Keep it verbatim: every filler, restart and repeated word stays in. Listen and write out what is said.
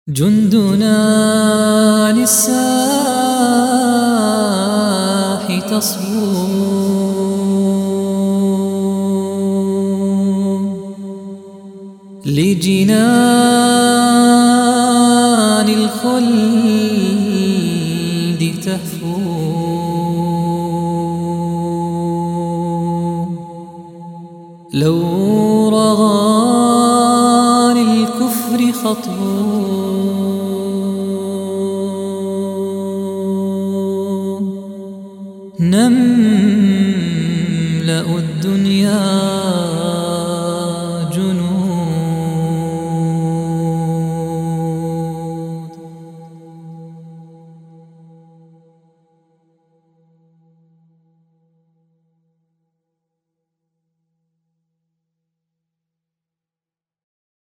جندنا للساح تصبو لجنان الخلد تهفو لو رغى للكفر خطو نملأ الدنيا